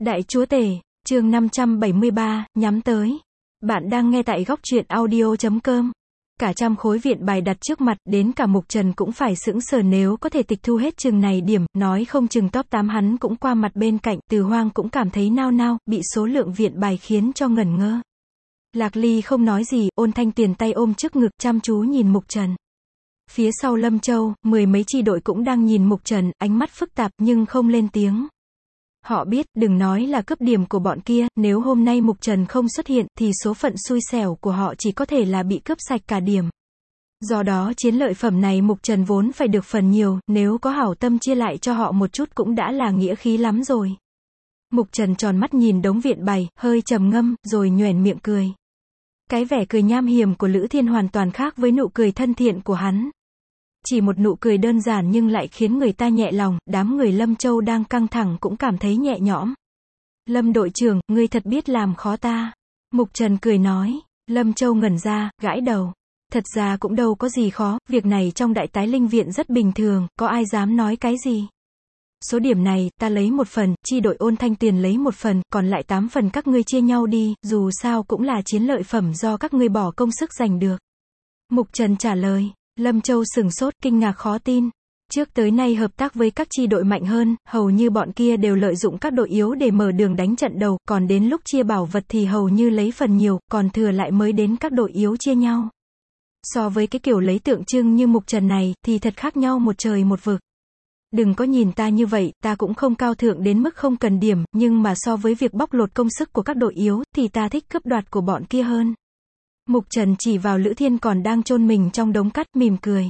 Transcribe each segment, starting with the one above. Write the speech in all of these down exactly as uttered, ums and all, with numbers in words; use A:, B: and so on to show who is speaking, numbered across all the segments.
A: Đại chúa tể, chương năm trăm bảy mươi ba, nhắm tới. Bạn đang nghe tại góc truyện audio chấm com. Cả trăm khối viện bài đặt trước mặt, đến cả Mục Trần cũng phải sững sờ, nếu có thể tịch thu hết chừng này điểm, nói không chừng top tám hắn cũng qua mặt bên cạnh. Từ Hoang cũng cảm thấy nao nao, bị số lượng viện bài khiến cho ngẩn ngơ. Lạc Ly không nói gì, Ôn Thanh Tuyền tay ôm trước ngực, chăm chú nhìn Mục Trần. Phía sau Lâm Châu, mười mấy chi đội cũng đang nhìn Mục Trần, ánh mắt phức tạp nhưng không lên tiếng. Họ biết, đừng nói là cướp điểm của bọn kia, nếu hôm nay Mục Trần không xuất hiện, thì số phận xui xẻo của họ chỉ có thể là bị cướp sạch cả điểm. Do đó chiến lợi phẩm này Mục Trần vốn phải được phần nhiều, nếu có hảo tâm chia lại cho họ một chút cũng đã là nghĩa khí lắm rồi. Mục Trần tròn mắt nhìn đống viện bày, hơi trầm ngâm, rồi nhoẻn miệng cười. Cái vẻ cười nham hiểm của Lữ Thiên hoàn toàn khác với nụ cười thân thiện của hắn. Chỉ một nụ cười đơn giản nhưng lại khiến người ta nhẹ lòng, đám người Lâm Châu đang căng thẳng cũng cảm thấy nhẹ nhõm. Lâm đội trưởng, ngươi thật biết làm khó ta. Mục Trần cười nói. Lâm Châu ngẩn ra, gãi đầu. Thật ra cũng đâu có gì khó, việc này trong Đại Tái Linh Viện rất bình thường, có ai dám nói cái gì. Số điểm này, ta lấy một phần, chi đội Ôn Thanh Tuyền lấy một phần, còn lại tám phần các ngươi chia nhau đi, dù sao cũng là chiến lợi phẩm do các ngươi bỏ công sức giành được. Mục Trần trả lời. Lâm Châu sửng sốt, kinh ngạc khó tin. Trước tới nay hợp tác với các chi đội mạnh hơn, hầu như bọn kia đều lợi dụng các đội yếu để mở đường đánh trận đầu, còn đến lúc chia bảo vật thì hầu như lấy phần nhiều, còn thừa lại mới đến các đội yếu chia nhau. So với cái kiểu lấy tượng trưng như Mục Trần này, thì thật khác nhau một trời một vực. Đừng có nhìn ta như vậy, ta cũng không cao thượng đến mức không cần điểm, nhưng mà so với việc bóc lột công sức của các đội yếu, thì ta thích cướp đoạt của bọn kia hơn. Mục Trần chỉ vào Lữ Thiên còn đang chôn mình trong đống cát, mỉm cười.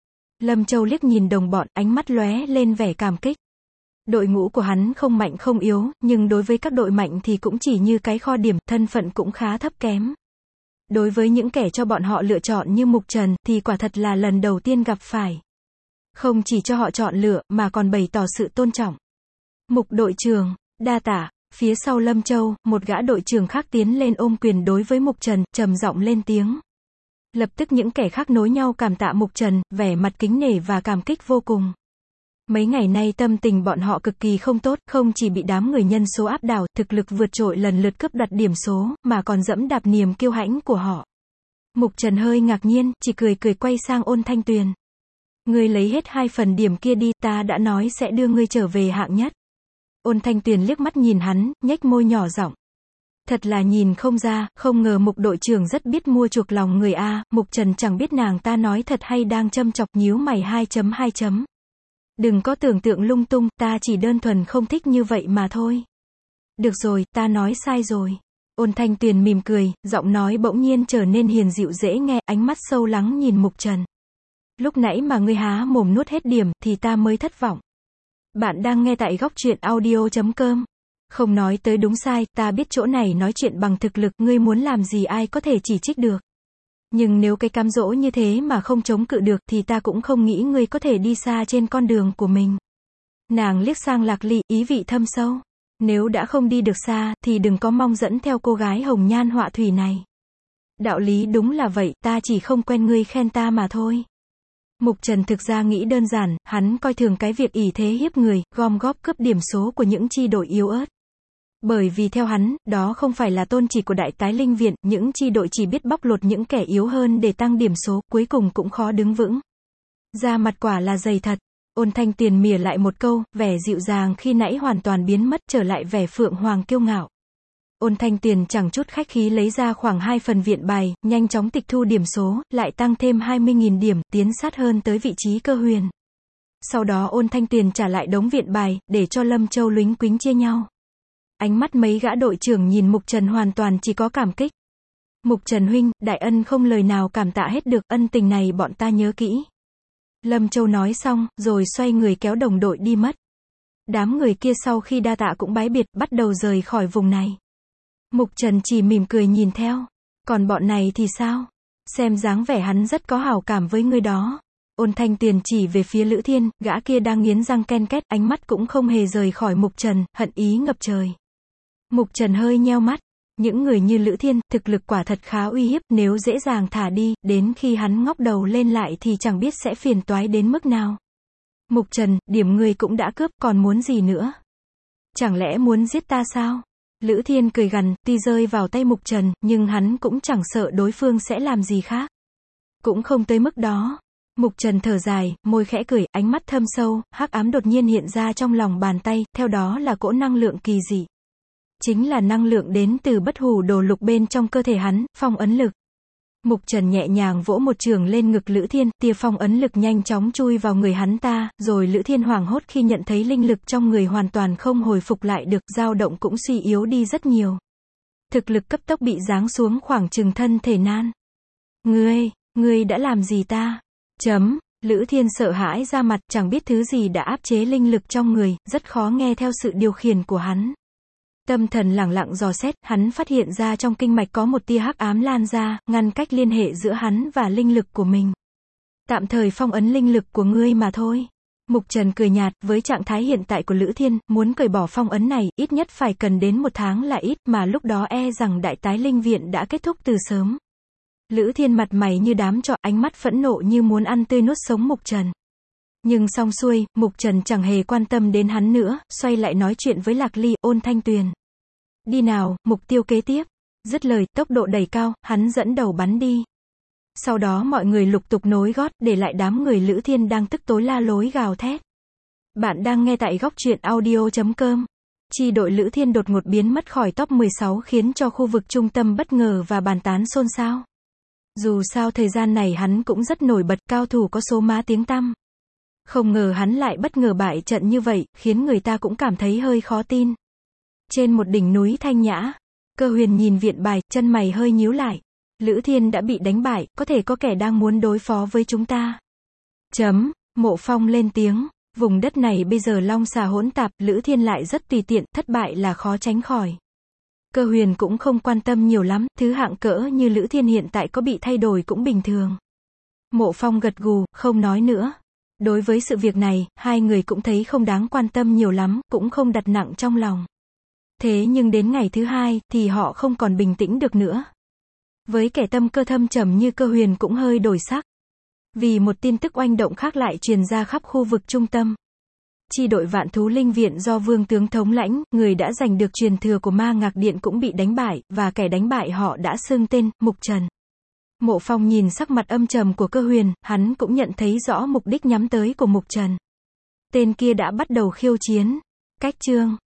A: Lâm Châu liếc nhìn đồng bọn, ánh mắt lóe lên vẻ cảm kích. Đội ngũ của hắn không mạnh không yếu, nhưng đối với các đội mạnh thì cũng chỉ như cái kho điểm, thân phận cũng khá thấp kém. Đối với những kẻ cho bọn họ lựa chọn như Mục Trần, thì quả thật là lần đầu tiên gặp phải. Không chỉ cho họ chọn lựa, mà còn bày tỏ sự tôn trọng. Mục đội trưởng, đa tạ. Phía sau Lâm Châu, một gã đội trưởng khác tiến lên ôm quyền đối với Mục Trần, trầm giọng lên tiếng. Lập tức những kẻ khác nối nhau cảm tạ Mục Trần, vẻ mặt kính nể và cảm kích vô cùng. Mấy ngày nay tâm tình bọn họ cực kỳ không tốt, không chỉ bị đám người nhân số áp đảo, thực lực vượt trội lần lượt cướp đoạt điểm số, mà còn dẫm đạp niềm kiêu hãnh của họ. Mục Trần hơi ngạc nhiên, chỉ cười cười quay sang Ôn Thanh Tuyền. Ngươi lấy hết hai phần điểm kia đi, ta đã nói sẽ đưa ngươi trở về hạng nhất. Ôn Thanh Tuyền liếc mắt nhìn hắn, nhếch môi nhỏ giọng. Thật là nhìn không ra, không ngờ Mục đội trưởng rất biết mua chuộc lòng người a. Mục Trần chẳng biết nàng ta nói thật hay đang châm chọc, nhíu mày hai chấm hai chấm. Đừng có tưởng tượng lung tung, ta chỉ đơn thuần không thích như vậy mà thôi. Được rồi, ta nói sai rồi. Ôn Thanh Tuyền mỉm cười, giọng nói bỗng nhiên trở nên hiền dịu dễ nghe, ánh mắt sâu lắng nhìn Mục Trần. Lúc nãy mà ngươi há mồm nuốt hết điểm, thì ta mới thất vọng. Bạn đang nghe tại góc truyện audio chấm com. Không nói tới đúng sai, ta biết chỗ này nói chuyện bằng thực lực, ngươi muốn làm gì ai có thể chỉ trích được. Nhưng nếu cái cám dỗ như thế mà không chống cự được, thì ta cũng không nghĩ ngươi có thể đi xa trên con đường của mình. Nàng liếc sang Lạc Ly, ý vị thâm sâu. Nếu đã không đi được xa, thì đừng có mong dẫn theo cô gái hồng nhan họa thủy này. Đạo lý đúng là vậy, ta chỉ không quen ngươi khen ta mà thôi. Mục Trần thực ra nghĩ đơn giản, hắn coi thường cái việc ỷ thế hiếp người, gom góp cướp điểm số của những chi đội yếu ớt. Bởi vì theo hắn, đó không phải là tôn chỉ của Đại Tái Linh Viện, những chi đội chỉ biết bóc lột những kẻ yếu hơn để tăng điểm số, cuối cùng cũng khó đứng vững. Da mặt quả là dày thật. Ôn Thanh Tuyền mỉa lại một câu, vẻ dịu dàng khi nãy hoàn toàn biến mất, trở lại vẻ phượng hoàng kiêu ngạo. Ôn Thanh Tuyền chẳng chút khách khí lấy ra khoảng hai phần viện bài, nhanh chóng tịch thu điểm số, lại tăng thêm hai mươi nghìn điểm, tiến sát hơn tới vị trí Cơ Huyền. Sau đó Ôn Thanh Tuyền trả lại đống viện bài, để cho Lâm Châu lính quính chia nhau. Ánh mắt mấy gã đội trưởng nhìn Mục Trần hoàn toàn chỉ có cảm kích. Mục Trần huynh, đại ân không lời nào cảm tạ hết được, ân tình này bọn ta nhớ kỹ. Lâm Châu nói xong, rồi xoay người kéo đồng đội đi mất. Đám người kia sau khi đa tạ cũng bái biệt, bắt đầu rời khỏi vùng này. Mục Trần chỉ mỉm cười nhìn theo. Còn bọn này thì sao? Xem dáng vẻ hắn rất có hảo cảm với người đó. Ôn Thanh Tuyền chỉ về phía Lữ Thiên, gã kia đang nghiến răng ken két, ánh mắt cũng không hề rời khỏi Mục Trần, hận ý ngập trời. Mục Trần hơi nheo mắt. Những người như Lữ Thiên, thực lực quả thật khá uy hiếp, nếu dễ dàng thả đi, đến khi hắn ngóc đầu lên lại thì chẳng biết sẽ phiền toái đến mức nào. Mục Trần, điểm người cũng đã cướp, còn muốn gì nữa? Chẳng lẽ muốn giết ta sao? Lữ Thiên cười gằn, tuy rơi vào tay Mục Trần, nhưng hắn cũng chẳng sợ đối phương sẽ làm gì khác. Cũng không tới mức đó. Mục Trần thở dài, môi khẽ cười, ánh mắt thâm sâu, hắc ám đột nhiên hiện ra trong lòng bàn tay, theo đó là cỗ năng lượng kỳ dị. Chính là năng lượng đến từ bất hủ đồ lục bên trong cơ thể hắn, phong ấn lực. Mục Trần nhẹ nhàng vỗ một trường lên ngực Lữ Thiên, tia phong ấn lực nhanh chóng chui vào người hắn ta, rồi Lữ Thiên hoảng hốt khi nhận thấy linh lực trong người hoàn toàn không hồi phục lại được, dao động cũng suy yếu đi rất nhiều. Thực lực cấp tốc bị giáng xuống khoảng chừng thân thể nan. Ngươi, ngươi đã làm gì ta? Chấm, Lữ Thiên sợ hãi ra mặt, chẳng biết thứ gì đã áp chế linh lực trong người, rất khó nghe theo sự điều khiển của hắn. Tâm thần lẳng lặng dò xét, hắn phát hiện ra trong kinh mạch có một tia hắc ám lan ra, ngăn cách liên hệ giữa hắn và linh lực của mình. Tạm thời phong ấn linh lực của ngươi mà thôi. Mục Trần cười nhạt, với trạng thái hiện tại của Lữ Thiên, muốn cởi bỏ phong ấn này, ít nhất phải cần đến một tháng là ít, mà lúc đó e rằng đại tái linh viện đã kết thúc từ sớm. Lữ Thiên mặt mày như đám trọ, ánh mắt phẫn nộ như muốn ăn tươi nuốt sống Mục Trần. Nhưng xong xuôi, Mục Trần chẳng hề quan tâm đến hắn nữa, xoay lại nói chuyện với Lạc Ly, Ôn Thanh Tuyền. Đi nào, mục tiêu kế tiếp. Dứt lời, tốc độ đẩy cao, hắn dẫn đầu bắn đi. Sau đó mọi người lục tục nối gót, để lại đám người Lữ Thiên đang tức tối la lối gào thét. Bạn đang nghe tại góc truyện audio chấm com. Chi đội Lữ Thiên đột ngột biến mất khỏi top mười sáu khiến cho khu vực trung tâm bất ngờ và bàn tán xôn xao. Dù sao thời gian này hắn cũng rất nổi bật, cao thủ có số má tiếng tăm. Không ngờ hắn lại bất ngờ bại trận như vậy, khiến người ta cũng cảm thấy hơi khó tin. Trên một đỉnh núi thanh nhã, Cơ Huyền nhìn viện bài, chân mày hơi nhíu lại. Lữ Thiên đã bị đánh bại, có thể có kẻ đang muốn đối phó với chúng ta. Chấm, Mộ Phong lên tiếng, vùng đất này bây giờ long xà hỗn tạp, Lữ Thiên lại rất tùy tiện, thất bại là khó tránh khỏi. Cơ Huyền cũng không quan tâm nhiều lắm, thứ hạng cỡ như Lữ Thiên hiện tại có bị thay đổi cũng bình thường. Mộ Phong gật gù, không nói nữa. Đối với sự việc này, hai người cũng thấy không đáng quan tâm nhiều lắm, cũng không đặt nặng trong lòng. Thế nhưng đến ngày thứ hai, thì họ không còn bình tĩnh được nữa. Với kẻ tâm cơ thâm trầm như Cơ Huyền cũng hơi đổi sắc. Vì một tin tức oanh động khác lại truyền ra khắp khu vực trung tâm. Chi đội Vạn Thú Linh Viện do Vương Tướng thống lãnh, người đã giành được truyền thừa của Ma Ngạc Điện cũng bị đánh bại, và kẻ đánh bại họ đã xưng tên, Mục Trần. Mộ Phong nhìn sắc mặt âm trầm của Cơ Huyền, hắn cũng nhận thấy rõ mục đích nhắm tới của Mục Trần. Tên kia đã bắt đầu khiêu chiến. Cách chương